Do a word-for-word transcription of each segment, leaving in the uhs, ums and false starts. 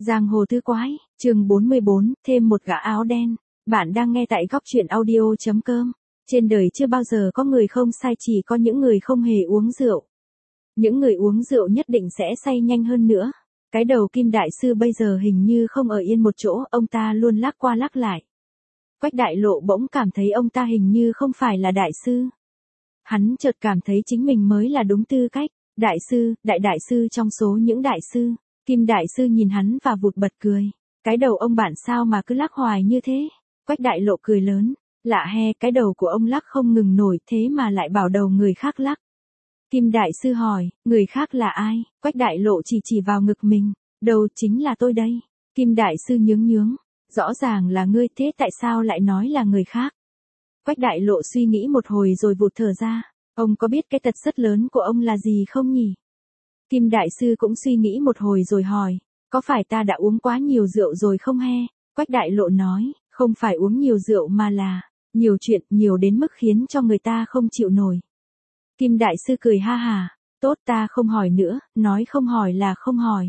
Giang hồ tứ quái, chương bốn mươi bốn, thêm một gã áo đen. Bạn đang nghe tại góc truyện audio chấm com. Trên đời chưa bao giờ có người không sai, chỉ có những người không hề uống rượu. Những người uống rượu nhất định sẽ say nhanh hơn nữa. Cái đầu Kim đại sư bây giờ hình như không ở yên một chỗ, ông ta luôn lắc qua lắc lại. Quách Đại Lộ bỗng cảm thấy ông ta hình như không phải là đại sư. Hắn chợt cảm thấy chính mình mới là đúng tư cách. Đại sư, đại đại sư trong số những đại sư. Kim đại sư nhìn hắn và vụt bật cười. Cái đầu ông bạn sao mà cứ lắc hoài như thế? Quách Đại Lộ cười lớn. Lạ he, cái đầu của ông lắc không ngừng nổi, thế mà lại bảo đầu người khác lắc. Kim đại sư hỏi, người khác là ai? Quách Đại Lộ chỉ chỉ vào ngực mình. Đầu chính là tôi đây. Kim đại sư nhướng nhướng. Rõ ràng là ngươi, thế tại sao lại nói là người khác? Quách Đại Lộ suy nghĩ một hồi rồi vụt thở ra. Ông có biết cái tật rất lớn của ông là gì không nhỉ? Kim đại sư cũng suy nghĩ một hồi rồi hỏi, có phải ta đã uống quá nhiều rượu rồi không he? Quách Đại Lộ nói, không phải uống nhiều rượu mà là, nhiều chuyện, nhiều đến mức khiến cho người ta không chịu nổi. Kim đại sư cười ha hà, tốt ta không hỏi nữa, nói không hỏi là không hỏi.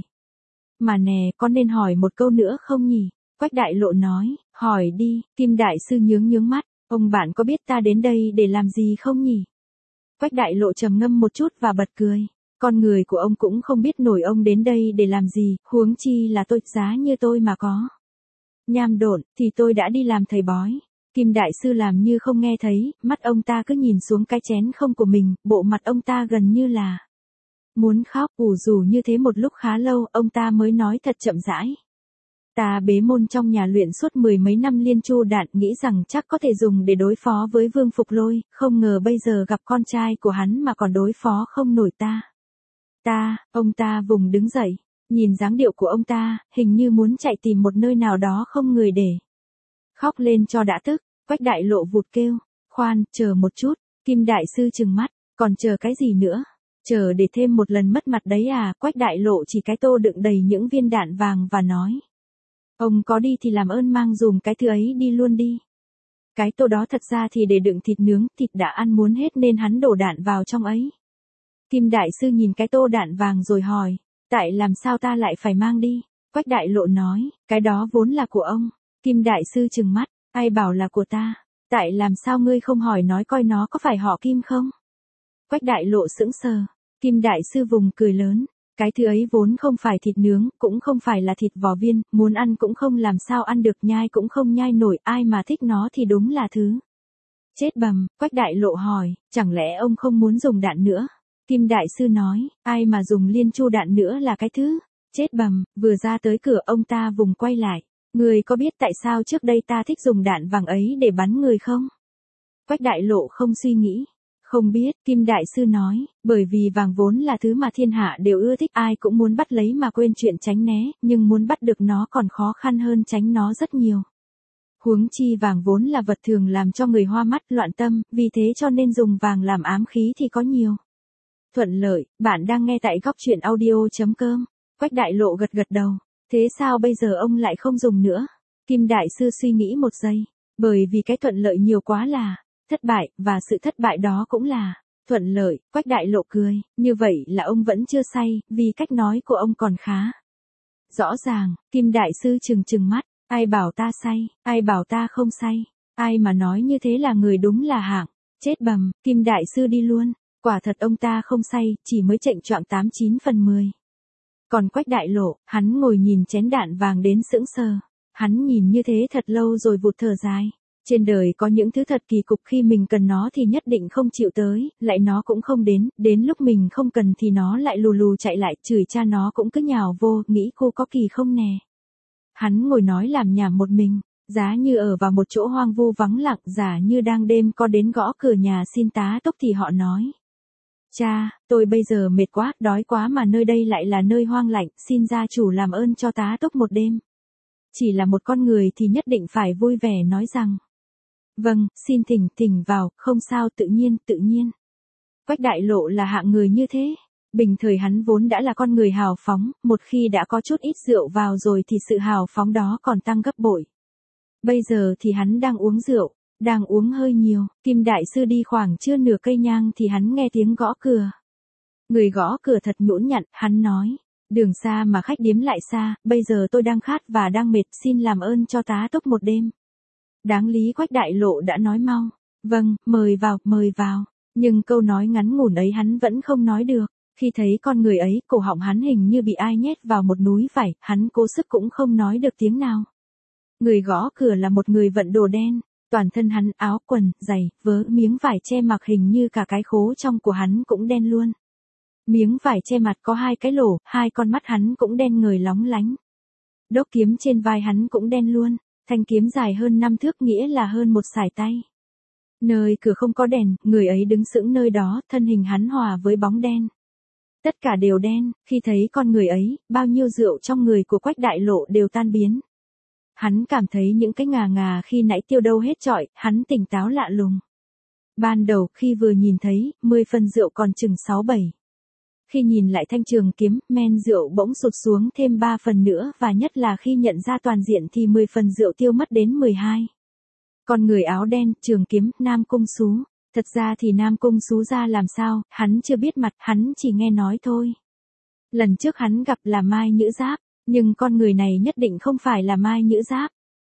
Mà nè, có nên hỏi một câu nữa không nhỉ? Quách Đại Lộ nói, hỏi đi. Kim đại sư nhướng nhướng mắt, ông bạn có biết ta đến đây để làm gì không nhỉ? Quách Đại Lộ trầm ngâm một chút và bật cười. Con người của ông cũng không biết nổi ông đến đây để làm gì, huống chi là tôi, giá như tôi mà có nham độn, thì tôi đã đi làm thầy bói. Kim đại sư làm như không nghe thấy, mắt ông ta cứ nhìn xuống cái chén không của mình, bộ mặt ông ta gần như là muốn khóc. Ủ rủ như thế một lúc khá lâu, ông ta mới nói thật chậm rãi. Ta bế môn trong nhà luyện suốt mười mấy năm liên chu đạn, nghĩ rằng chắc có thể dùng để đối phó với Vương Phục Lôi, không ngờ bây giờ gặp con trai của hắn mà còn đối phó không nổi ta. Ta, ông ta vùng đứng dậy, nhìn dáng điệu của ông ta, hình như muốn chạy tìm một nơi nào đó không người để khóc lên cho đã tức. Quách Đại Lộ vụt kêu, khoan, chờ một chút. Kim đại sư trừng mắt, còn chờ cái gì nữa? Chờ để thêm một lần mất mặt đấy à? Quách Đại Lộ chỉ cái tô đựng đầy những viên đạn vàng và nói, ông có đi thì làm ơn mang dùm cái thứ ấy đi luôn đi. Cái tô đó thật ra thì để đựng thịt nướng, thịt đã ăn muốn hết nên hắn đổ đạn vào trong ấy. Kim đại sư nhìn cái tô đạn vàng rồi hỏi, tại làm sao ta lại phải mang đi? Quách Đại Lộ nói, cái đó vốn là của ông. Kim đại sư trừng mắt, ai bảo là của ta? Tại làm sao ngươi không hỏi nói coi nó có phải họ Kim không? Quách Đại Lộ sững sờ. Kim đại sư vùng cười lớn, cái thứ ấy vốn không phải thịt nướng, cũng không phải là thịt vỏ viên, muốn ăn cũng không làm sao ăn được, nhai cũng không nhai nổi, ai mà thích nó thì đúng là thứ chết bầm. Quách Đại Lộ hỏi, chẳng lẽ ông không muốn dùng đạn nữa? Kim đại sư nói, ai mà dùng liên chu đạn nữa là cái thứ chết bầm. Vừa ra tới cửa ông ta vùng quay lại, người có biết tại sao trước đây ta thích dùng đạn vàng ấy để bắn người không? Quách Đại Lộ không suy nghĩ. Không biết. Kim đại sư nói, bởi vì vàng vốn là thứ mà thiên hạ đều ưa thích, ai cũng muốn bắt lấy mà quên chuyện tránh né, nhưng muốn bắt được nó còn khó khăn hơn tránh nó rất nhiều. Huống chi vàng vốn là vật thường làm cho người hoa mắt, loạn tâm, vì thế cho nên dùng vàng làm ám khí thì có nhiều thuận lợi. Bạn đang nghe tại góc truyện audio chấm com. Quách Đại Lộ gật gật đầu. Thế sao bây giờ ông lại không dùng nữa? Kim đại sư suy nghĩ một giây. Bởi vì cái thuận lợi nhiều quá là thất bại, và sự thất bại đó cũng là thuận lợi. Quách Đại Lộ cười, như vậy là ông vẫn chưa say, vì cách nói của ông còn khá rõ ràng. Kim đại sư trừng trừng mắt, ai bảo ta say, ai bảo ta không say, ai mà nói như thế là người đúng là hạng chết bầm. Kim đại sư đi luôn, quả thật ông ta không say, chỉ mới chệnh choạng tám chín phần mười. Còn Quách Đại Lộ, hắn ngồi nhìn chén đạn vàng đến sững sờ. Hắn nhìn như thế thật lâu rồi vụt thở dài. Trên đời có những thứ thật kỳ cục, khi mình cần nó thì nhất định không chịu tới, lại nó cũng không đến, đến lúc mình không cần thì nó lại lù lù chạy lại, chửi cha nó cũng cứ nhào vô, nghĩ cô có kỳ không nè. Hắn ngồi nói làm nhảm một mình, giá như ở vào một chỗ hoang vu vắng lặng, giả như đang đêm có đến gõ cửa nhà xin tá túc thì họ nói, cha, tôi bây giờ mệt quá, đói quá mà nơi đây lại là nơi hoang lạnh, xin gia chủ làm ơn cho tá túc một đêm. Chỉ là một con người thì nhất định phải vui vẻ nói rằng, vâng, xin thỉnh, thỉnh vào, không sao, tự nhiên, tự nhiên. Quách Đại Lộ là hạng người như thế. Bình thời hắn vốn đã là con người hào phóng, một khi đã có chút ít rượu vào rồi thì sự hào phóng đó còn tăng gấp bội. Bây giờ thì hắn đang uống rượu, đang uống hơi nhiều. Kim đại sư đi khoảng chưa nửa cây nhang thì hắn nghe tiếng gõ cửa. Người gõ cửa thật nhũn nhặn, hắn nói, Đường xa mà khách điếm lại xa, bây giờ tôi đang khát và đang mệt, xin làm ơn cho tá túc một đêm. Đáng lý Quách Đại Lộ đã nói mau. Vâng, mời vào, mời vào. Nhưng câu nói ngắn ngủn ấy hắn vẫn không nói được. Khi thấy con người ấy, cổ họng hắn hình như bị ai nhét vào một núi vải, hắn cố sức cũng không nói được tiếng nào. Người gõ cửa là một người vận đồ đen. Toàn thân hắn áo quần, giày, vớ, miếng vải che mặc hình như cả cái khố trong của hắn cũng đen luôn. Miếng vải che mặt có hai cái lỗ, hai con mắt hắn cũng đen ngời lóng lánh. Đốc kiếm trên vai hắn cũng đen luôn, thanh kiếm dài hơn năm thước nghĩa là hơn một sải tay. Nơi cửa không có đèn, người ấy đứng sững nơi đó, thân hình hắn hòa với bóng đen. Tất cả đều đen, khi thấy con người ấy, bao nhiêu rượu trong người của Quách Đại Lộ đều tan biến. Hắn cảm thấy những cái ngà ngà khi nãy tiêu đâu hết trọi, hắn tỉnh táo lạ lùng. Ban đầu khi vừa nhìn thấy, mười phần rượu còn chừng sáu bảy. Khi nhìn lại thanh trường kiếm, men rượu bỗng sụt xuống thêm ba phần nữa và nhất là khi nhận ra toàn diện thì mười phần rượu tiêu mất đến mười hai. Con người áo đen, trường kiếm, Nam Cung Sú. Thật ra thì Nam Cung Sú ra làm sao, hắn chưa biết mặt, hắn chỉ nghe nói thôi. Lần trước hắn gặp là Mai Nhữ Giáp, nhưng con người này nhất định không phải là Mai Nhữ Giáp.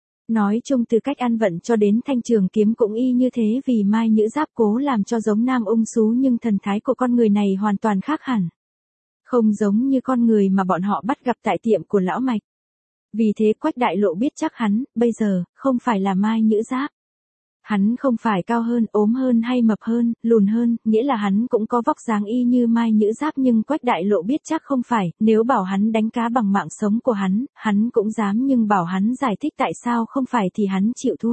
Nói chung từ cách ăn vận cho đến thanh trường kiếm cũng y như thế vì Mai Nhữ Giáp cố làm cho giống Nam Ung Sú nhưng thần thái của con người này hoàn toàn khác hẳn. Không giống như con người mà bọn họ bắt gặp tại tiệm của Lão Mạch. Vì thế Quách Đại Lộ biết chắc hắn, bây giờ, không phải là Mai Nhữ Giáp. Hắn không phải cao hơn, ốm hơn hay mập hơn, lùn hơn, nghĩa là hắn cũng có vóc dáng y như Mai Nhữ Giáp nhưng Quách Đại Lộ biết chắc không phải, nếu bảo hắn đánh cá bằng mạng sống của hắn, hắn cũng dám nhưng bảo hắn giải thích tại sao không phải thì hắn chịu thua.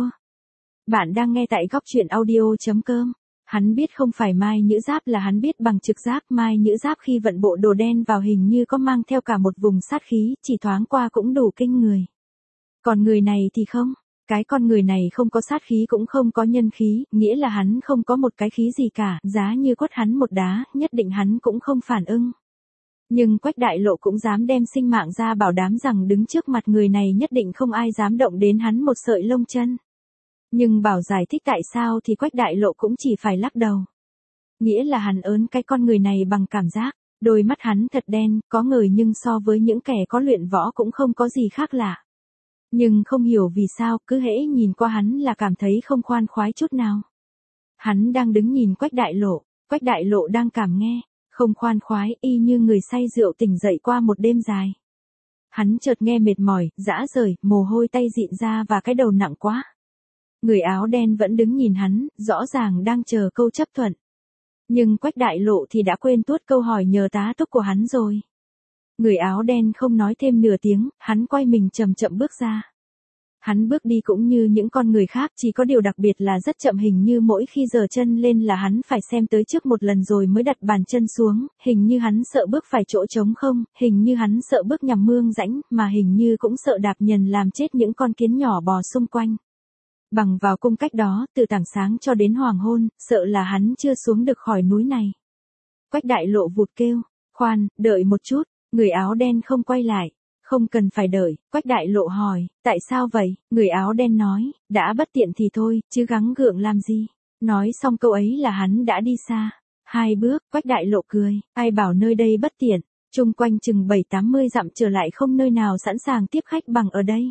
Bạn đang nghe tại góc truyện audio chấm com. Hắn biết không phải Mai Nhữ Giáp là hắn biết bằng trực giác Mai Nhữ Giáp khi vận bộ đồ đen vào hình như có mang theo cả một vùng sát khí, chỉ thoáng qua cũng đủ kinh người. Còn người này thì không. Cái con người này không có sát khí cũng không có nhân khí, nghĩa là hắn không có một cái khí gì cả, giá như quất hắn một đá, nhất định hắn cũng không phản ưng. Nhưng Quách Đại Lộ cũng dám đem sinh mạng ra bảo đảm rằng đứng trước mặt người này nhất định không ai dám động đến hắn một sợi lông chân. Nhưng bảo giải thích tại sao thì Quách Đại Lộ cũng chỉ phải lắc đầu. Nghĩa là hắn ớn cái con người này bằng cảm giác, đôi mắt hắn thật đen, có ngời nhưng so với những kẻ có luyện võ cũng không có gì khác lạ. Nhưng không hiểu vì sao, cứ hễ nhìn qua hắn là cảm thấy không khoan khoái chút nào. Hắn đang đứng nhìn Quách Đại Lộ, Quách Đại Lộ đang cảm nghe, không khoan khoái y như người say rượu tỉnh dậy qua một đêm dài. Hắn chợt nghe mệt mỏi, rã rời, mồ hôi tay dịn ra và cái đầu nặng quá. Người áo đen vẫn đứng nhìn hắn, rõ ràng đang chờ câu chấp thuận. Nhưng Quách Đại Lộ thì đã quên tuốt câu hỏi nhờ tá túc của hắn rồi. Người áo đen không nói thêm nửa tiếng, hắn quay mình chậm chậm bước ra. Hắn bước đi cũng như những con người khác, chỉ có điều đặc biệt là rất chậm, hình như mỗi khi giở chân lên là hắn phải xem tới trước một lần rồi mới đặt bàn chân xuống, hình như hắn sợ bước phải chỗ trống không, hình như hắn sợ bước nhằm mương rãnh, mà hình như cũng sợ đạp nhần làm chết những con kiến nhỏ bò xung quanh. Bằng vào cung cách đó, từ tảng sáng cho đến hoàng hôn, sợ là hắn chưa xuống được khỏi núi này. Quách Đại Lộ vụt kêu, khoan, đợi một chút. Người áo đen không quay lại. Không cần phải đợi, Quách Đại Lộ hỏi, tại sao vậy? Người áo đen nói, đã bất tiện thì thôi, chứ gắng gượng làm gì? Nói xong câu ấy là hắn đã đi xa. Hai bước, Quách Đại Lộ cười, ai bảo nơi đây bất tiện, chung quanh chừng bảy tám mươi dặm trở lại không nơi nào sẵn sàng tiếp khách bằng ở đây.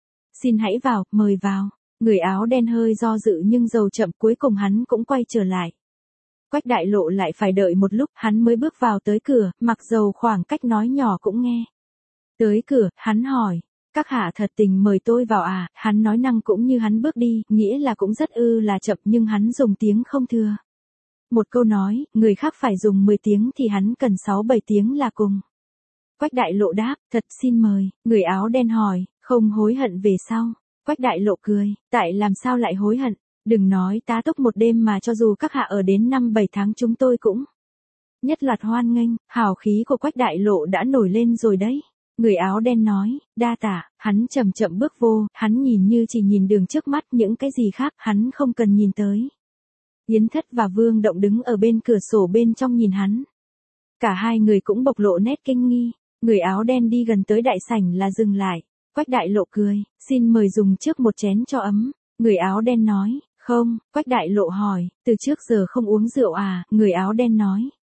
Xin hãy vào, mời vào. Người áo đen hơi do dự nhưng dầu chậm cuối cùng hắn cũng quay trở lại. Quách Đại Lộ lại phải đợi một lúc, hắn mới bước vào tới cửa, mặc dầu khoảng cách nói nhỏ cũng nghe. Tới cửa, hắn hỏi, các hạ thật tình mời tôi vào à, hắn nói năng cũng như hắn bước đi, nghĩa là cũng rất ư là chậm nhưng hắn dùng tiếng không thừa. Một câu nói, người khác phải dùng mười tiếng thì hắn cần sáu bảy tiếng là cùng. Quách Đại Lộ đáp, thật xin mời, người áo đen hỏi, không hối hận về sau. Quách Đại Lộ cười, tại làm sao lại hối hận? Đừng nói tá túc một đêm mà cho dù các hạ ở đến năm bảy tháng chúng tôi cũng nhất loạt hoan nghênh, hào khí của Quách Đại Lộ đã nổi lên rồi đấy. Người áo đen nói, đa tạ, hắn chậm chậm bước vô, hắn nhìn như chỉ nhìn đường trước mắt, những cái gì khác hắn không cần nhìn tới. Yến Thất và Vương Động đứng ở bên cửa sổ bên trong nhìn hắn. Cả hai người cũng bộc lộ nét kinh nghi, người áo đen đi gần tới đại sảnh là dừng lại. Quách Đại Lộ cười, xin mời dùng trước một chén cho ấm. Người áo đen nói, không, Quách Đại Lộ hỏi, từ trước giờ không uống rượu à, người áo đen nói.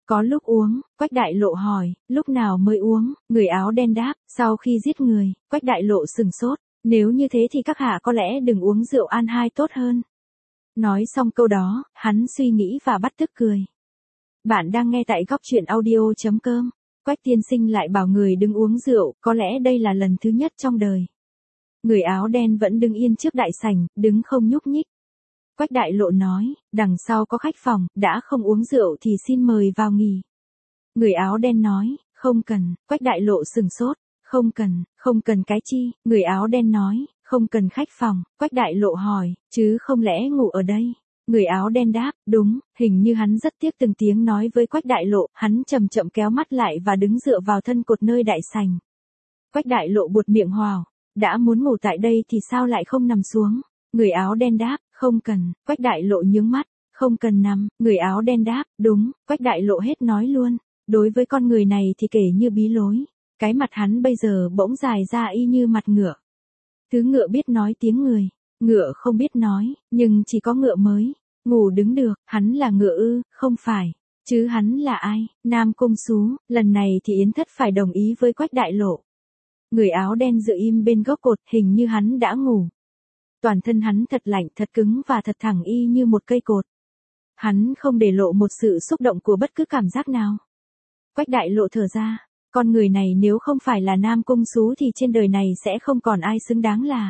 Có lúc uống, Quách Đại Lộ hỏi, lúc nào mới uống, người áo đen đáp, sau khi giết người. Quách Đại Lộ sừng sốt, nếu như thế thì các hạ có lẽ đừng uống rượu an hai tốt hơn. Nói xong câu đó, hắn suy nghĩ và bắt tức cười. Bạn đang nghe tại góc truyện audio.com. Quách tiên sinh lại bảo người đừng uống rượu, có lẽ đây là lần thứ nhất trong đời. Người áo đen vẫn đứng yên trước đại sảnh, đứng không nhúc nhích. Quách Đại Lộ nói, đằng sau có khách phòng, đã không uống rượu thì xin mời vào nghỉ. Người áo đen nói, không cần. Quách Đại Lộ sừng sốt, không cần, không cần cái chi. Người áo đen nói, không cần khách phòng. Quách Đại Lộ hỏi, chứ không lẽ ngủ ở đây? Người áo đen đáp, đúng. Hình như hắn rất tiếc từng tiếng nói với Quách Đại Lộ, hắn chậm chậm kéo mắt lại và đứng dựa vào thân cột nơi đại sảnh. Quách Đại Lộ buột miệng hoào, đã muốn ngủ tại đây thì sao lại không nằm xuống? Người áo đen đáp, không cần. Quách Đại Lộ nhướng mắt, không cần nằm. Người áo đen đáp, đúng. Quách Đại Lộ hết nói luôn. Đối với con người này thì kể như bí lối. Cái mặt hắn bây giờ bỗng dài ra y như mặt ngựa. Thứ ngựa biết nói tiếng người, ngựa không biết nói, nhưng chỉ có ngựa mới ngủ đứng được. Hắn là ngựa ư? Không phải. Chứ hắn là ai? Nam Cung Sú. Lần này thì Yến Thất phải đồng ý với Quách Đại Lộ. Người áo đen dựa im bên gốc cột, hình như hắn đã ngủ. Toàn thân hắn thật lạnh, thật cứng và thật thẳng y như một cây cột. Hắn không để lộ một sự xúc động của bất cứ cảm giác nào. Quách Đại Lộ thở ra, con người này nếu không phải là Nam Cung Sú thì trên đời này sẽ không còn ai xứng đáng là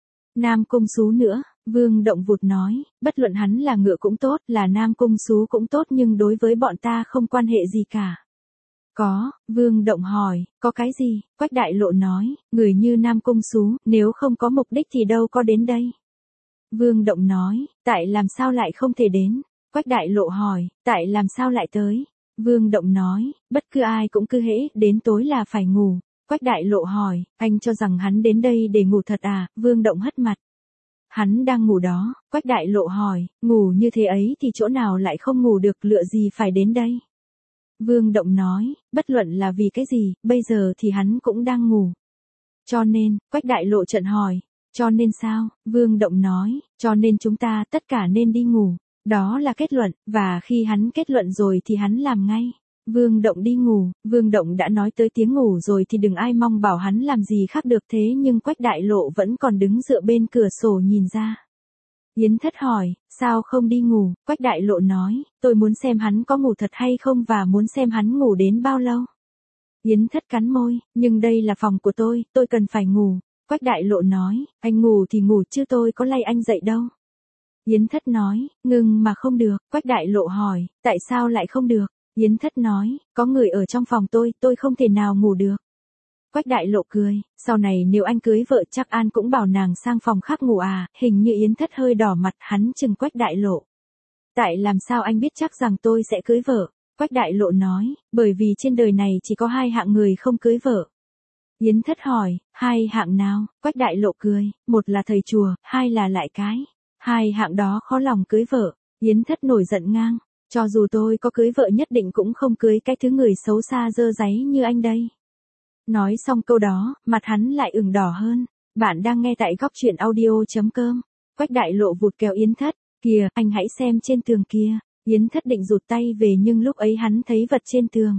Nam Cung Sú nữa. Vương Động vụt nói, bất luận hắn là ngựa cũng tốt, là Nam Cung Sú cũng tốt, nhưng đối với bọn ta không quan hệ gì cả. Có. Vương Động hỏi, có cái gì? Quách Đại Lộ nói, người như Nam Cung Sú, nếu không có mục đích thì đâu có đến đây. Vương Động nói, tại làm sao lại không thể đến? Quách Đại Lộ hỏi, tại làm sao lại tới? Vương Động nói, bất cứ ai cũng cứ hễ đến tối là phải ngủ. Quách Đại Lộ hỏi, anh cho rằng hắn đến đây để ngủ thật à? Vương Động hất mặt. Hắn đang ngủ đó. Quách Đại Lộ hỏi, ngủ như thế ấy thì chỗ nào lại không ngủ được, lựa gì phải đến đây? Vương Động nói, bất luận là vì cái gì, bây giờ thì hắn cũng đang ngủ. Cho nên, Quách Đại Lộ chợt hỏi, cho nên sao? Vương Động nói, cho nên chúng ta tất cả nên đi ngủ. Đó là kết luận, và khi hắn kết luận rồi thì hắn làm ngay. Vương Động đi ngủ. Vương Động đã nói tới tiếng ngủ rồi thì đừng ai mong bảo hắn làm gì khác được, thế nhưng Quách Đại Lộ vẫn còn đứng dựa bên cửa sổ nhìn ra. Yến Thất hỏi, sao không đi ngủ? Quách Đại Lộ nói, tôi muốn xem hắn có ngủ thật hay không và muốn xem hắn ngủ đến bao lâu. Yến Thất cắn môi, nhưng đây là phòng của tôi, tôi cần phải ngủ. Quách Đại Lộ nói, anh ngủ thì ngủ chứ tôi có lay anh dậy đâu. Yến Thất nói, ngừng mà không được. Quách Đại Lộ hỏi, tại sao lại không được? Yến Thất nói, có người ở trong phòng tôi, tôi không thể nào ngủ được. Quách Đại Lộ cười, sau này nếu anh cưới vợ chắc An cũng bảo nàng sang phòng khác ngủ à? Hình như Yến Thất hơi đỏ mặt, hắn chừng Quách Đại Lộ. Tại làm sao anh biết chắc rằng tôi sẽ cưới vợ? Quách Đại Lộ nói, bởi vì trên đời này chỉ có hai hạng người không cưới vợ. Yến Thất hỏi, hai hạng nào? Quách Đại Lộ cười, một là thầy chùa, hai là lại cái. Hai hạng đó khó lòng cưới vợ. Yến Thất nổi giận ngang, cho dù tôi có cưới vợ nhất định cũng không cưới cái thứ người xấu xa dơ dáy như anh đây. Nói xong câu đó, mặt hắn lại ửng đỏ hơn. Bạn đang nghe tại góc truyện audio.com. Quách Đại Lộ vụt kéo Yến Thất, kìa, anh hãy xem trên tường kia. Yến Thất định rụt tay về nhưng lúc ấy hắn thấy vật trên tường.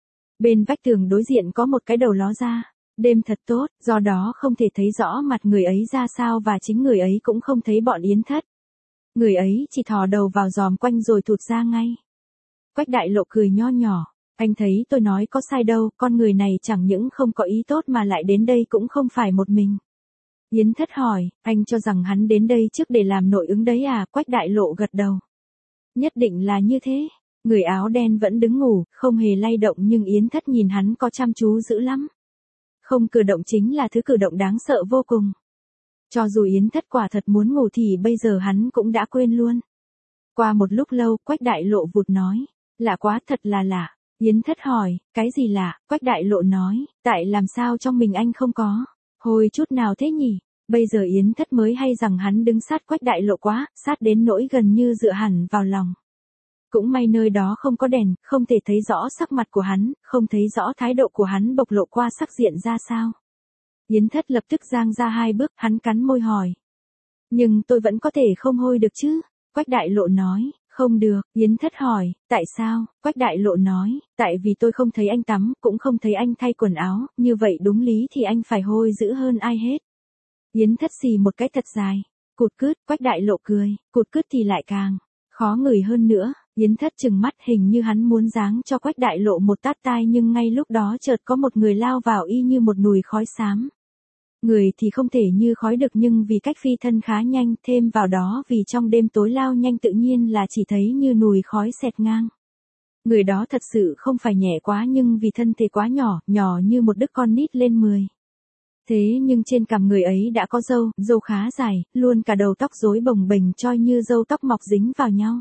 Bên vách tường đối diện có một cái đầu ló ra. Đêm thật tốt, do đó không thể thấy rõ mặt người ấy ra sao và chính người ấy cũng không thấy bọn Yến Thất. Người ấy chỉ thò đầu vào giòm quanh rồi thụt ra ngay. Quách Đại Lộ cười nho nhỏ, anh thấy tôi nói có sai đâu, con người này chẳng những không có ý tốt mà lại đến đây cũng không phải một mình. Yến Thất hỏi, anh cho rằng hắn đến đây trước để làm nội ứng đấy à? Quách Đại Lộ gật đầu. Nhất định là như thế. Người áo đen vẫn đứng ngủ, không hề lay động nhưng Yến Thất nhìn hắn có chăm chú dữ lắm. Không cử động chính là thứ cử động đáng sợ vô cùng. Cho dù Yến Thất quả thật muốn ngủ thì bây giờ hắn cũng đã quên luôn. Qua một lúc lâu, Quách Đại Lộ vụt nói, lạ quá, thật là lạ. Yến Thất hỏi, cái gì lạ? Quách Đại Lộ nói, tại làm sao trong mình anh không có hồi chút nào thế nhỉ? Bây giờ Yến Thất mới hay rằng hắn đứng sát Quách Đại Lộ quá, sát đến nỗi gần như dựa hẳn vào lòng. Cũng may nơi đó không có đèn, không thể thấy rõ sắc mặt của hắn, không thấy rõ thái độ của hắn bộc lộ qua sắc diện ra sao. Yến Thất lập tức giang ra hai bước, hắn cắn môi hỏi. Nhưng tôi vẫn có thể không hôi được chứ? Quách Đại Lộ nói, Không được, Yến Thất hỏi, tại sao? Quách Đại Lộ nói, tại vì tôi không thấy anh tắm, cũng không thấy anh thay quần áo, như vậy đúng lý thì anh phải hôi dữ hơn ai hết. Yến Thất xì một cái thật dài. Cụt cứt, Quách Đại Lộ cười, cụt cứt thì lại càng khó ngửi hơn nữa. Yến Thất trừng mắt, hình như hắn muốn giáng cho Quách Đại Lộ một tát tai, nhưng ngay lúc đó chợt có một người lao vào y như một nùi khói xám. Người thì không thể như khói được, nhưng vì cách phi thân khá nhanh, thêm vào đó vì trong đêm tối lao nhanh tự nhiên là chỉ thấy như nùi khói xẹt ngang. Người đó thật sự không phải nhẹ quá, nhưng vì thân thể quá nhỏ, nhỏ như một đứa con nít lên mười. Thế nhưng trên cằm người ấy đã có râu, râu khá dài, luôn cả đầu tóc rối bồng bềnh choi như râu tóc mọc dính vào nhau.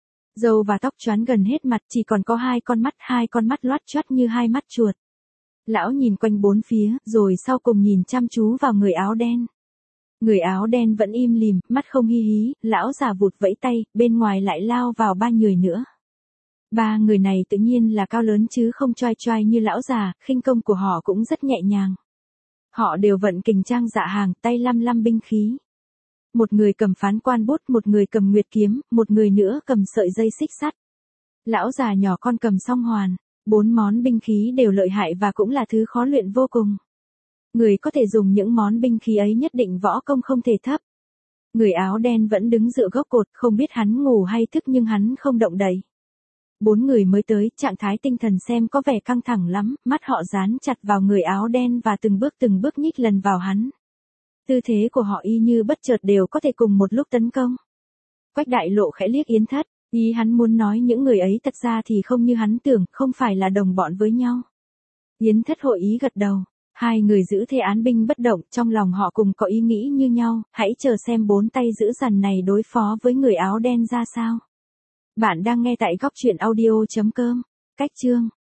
Râu và tóc choán gần hết mặt, chỉ còn có hai con mắt, hai con mắt loắt choắt như hai mắt chuột. Lão nhìn quanh bốn phía, rồi sau cùng nhìn chăm chú vào người áo đen. Người áo đen vẫn im lìm, mắt không hi hí, lão già vụt vẫy tay, bên ngoài lại lao vào ba người nữa. Ba người này tự nhiên là cao lớn chứ không choai choai như lão già, khinh công của họ cũng rất nhẹ nhàng. Họ đều vận kình trang dạ hàng, tay lăm lăm binh khí. Một người cầm phán quan bút, một người cầm nguyệt kiếm, một người nữa cầm sợi dây xích sắt. Lão già nhỏ con cầm song hoàn. Bốn món binh khí đều lợi hại và cũng là thứ khó luyện vô cùng. Người có thể dùng những món binh khí ấy nhất định võ công không thể thấp. Người áo đen vẫn đứng dựa gốc cột, không biết hắn ngủ hay thức nhưng hắn không động đậy. Bốn người mới tới, trạng thái tinh thần xem có vẻ căng thẳng lắm, mắt họ dán chặt vào người áo đen và từng bước từng bước nhích lần vào hắn. Tư thế của họ y như bất chợt đều có thể cùng một lúc tấn công. Quách Đại Lộ khẽ liếc Yến Thất, ý hắn muốn nói những người ấy thật ra thì không như hắn tưởng, không phải là đồng bọn với nhau. Yến Thất hội ý gật đầu, hai người giữ thế án binh bất động, trong lòng họ cùng có ý nghĩ như nhau, hãy chờ xem bốn tay giữ dằn này đối phó với người áo đen ra sao. Bạn đang nghe tại góc truyện audio chấm com, cách chương